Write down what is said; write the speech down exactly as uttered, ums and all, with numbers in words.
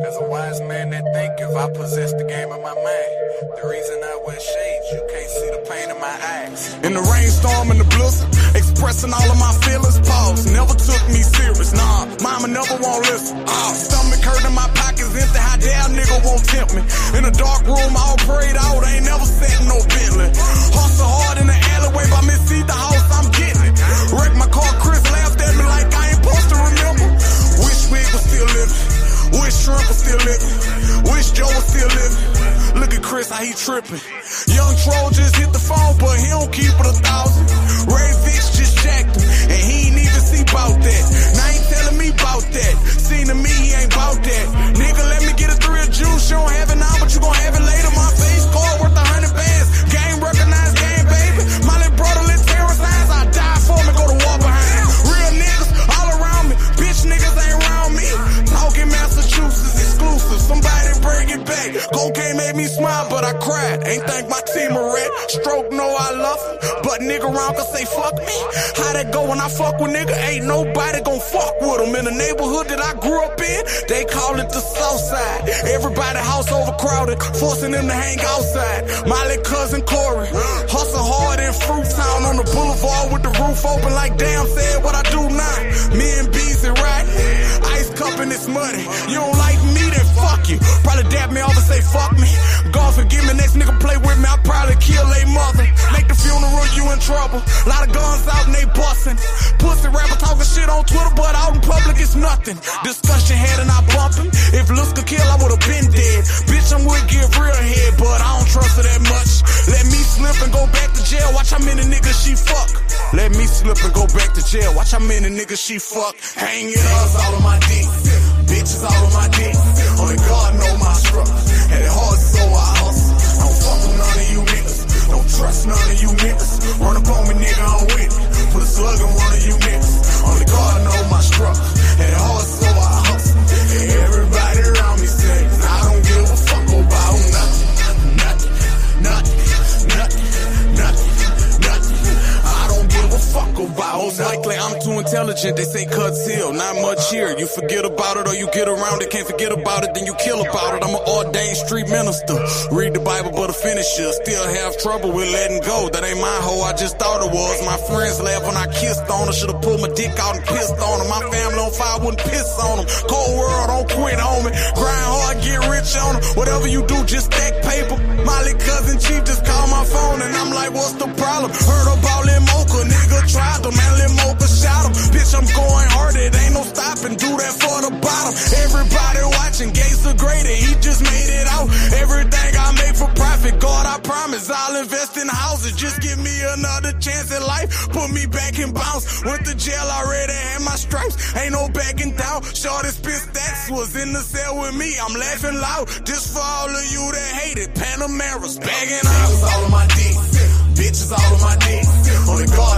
As a wise man that thinketh, I possess the game in my mind. The reason I wear shades, you can't see the pain in my eyes. In the rainstorm and the blizzard, expressing all of my feelings, pause. Never took me serious, nah, mama never won't listen. Ah, stomach hurt in my pockets empty, how dare nigga won't tempt me. In a dark room, all prayed out, ain't never sat in no Bentley. Hustle hard in the alleyway by Miss C, the house, I'm getting it. Wreck my car, Chris laughed at me like I ain't supposed to remember. Wish Wig was still living, wish Shrimp was still living, wish Joe was still living. Look at Chris, how he tripping. Young Troll just hit the phone, but he don't keep it a thousand. Ray Vix just jacked him, and he ain't even see bout that. Now he telling me bout that. Seen to me, he ain't bout that. Nigga, let me get a three of juice. You don't have it now, but you gon' have it later. My face card worth a hundred bands. Game recognized game, baby. My little brother, little terrorist eyes. I die for me, go to war behind. Real niggas all around me. Bitch niggas ain't around me. Talking Massachusetts exclusive. Somebody bring it back. Cocaine made me smile, but I cried. Ain't think my team a rat. Stroke, know I love him, but nigga around can say fuck me. How that go when I fuck with nigga? Ain't nobody gon' fuck with him. In the neighborhood that I grew up in, they call it the south side. Everybody house overcrowded, forcing them to hang outside. My little cousin Corey, hustle hard in Fruittown on the boulevard with the roof open like damn said what I do now. Me and B's and riding, ice cup and it's muddy. You don't like me, then fuck you. Probably dab me off and say fuck me. God forgive me, next nigga play with me, I'll probably kill a mother. Make the funeral, you in trouble. Lot of guns out and they bustin'. Pussy rapper talking shit on Twitter, but out in public it's nothing. Discussion had and I bumpin'. If looks could kill, I would've been dead. Bitch, I'm with give real head, but I don't trust her that much. Let me slip and go back to jail, watch how many niggas she fuck. Let me slip and go back to jail, watch how many niggas she fuck. Hang it up, all on my dick. Bitches all on my dick. Only God know my struggle. Had it hard, so I hustle. Don't fuck with none of you niggas. Don't trust none of you niggas. Run up on me, nigga, I'm with it. Put a slug in one of you niggas. Only God know my struggle. Had it hard, so I hustle. And everybody around me say, I don't give a fuck about nothing. Nothing, nothing, nothing, nothing, nothing. I don't give a fuck about Most likely I'm too intelligent, they say cuts heal, not much here. You forget about it or you get around it, can't forget about it, then you kill about it. I'm an ordained street minister, read the Bible but a finisher. Still have trouble with letting go, that ain't my hoe, I just thought it was. My friends laughed when I kissed on her, should've pulled my dick out and pissed on her. My family on fire, wouldn't piss on them. Cold world, don't quit on me. Grind hard, get rich on them. Whatever you do, just stack paper. My little cousin Chief just called my phone and I'm like, what's the problem? Heard about Lil Mocha, nigga tried to, man, Lil Mocha shot him. Bitch, I'm going hard, it ain't no stopping, do that for the bottom. Everybody watching, Gates the greater, he just made it out. Everything I make for profit, God, I promise I'll invest in houses. Just give me another chance at life, put me back and bounce. Went to jail, already had my stripes, ain't no backing down. Shorty spit stacks, was in the cell with me, I'm laughing loud. Just for all of you that hate it, Panameras, bagging out. All on my dick, bitches all on my dick, only God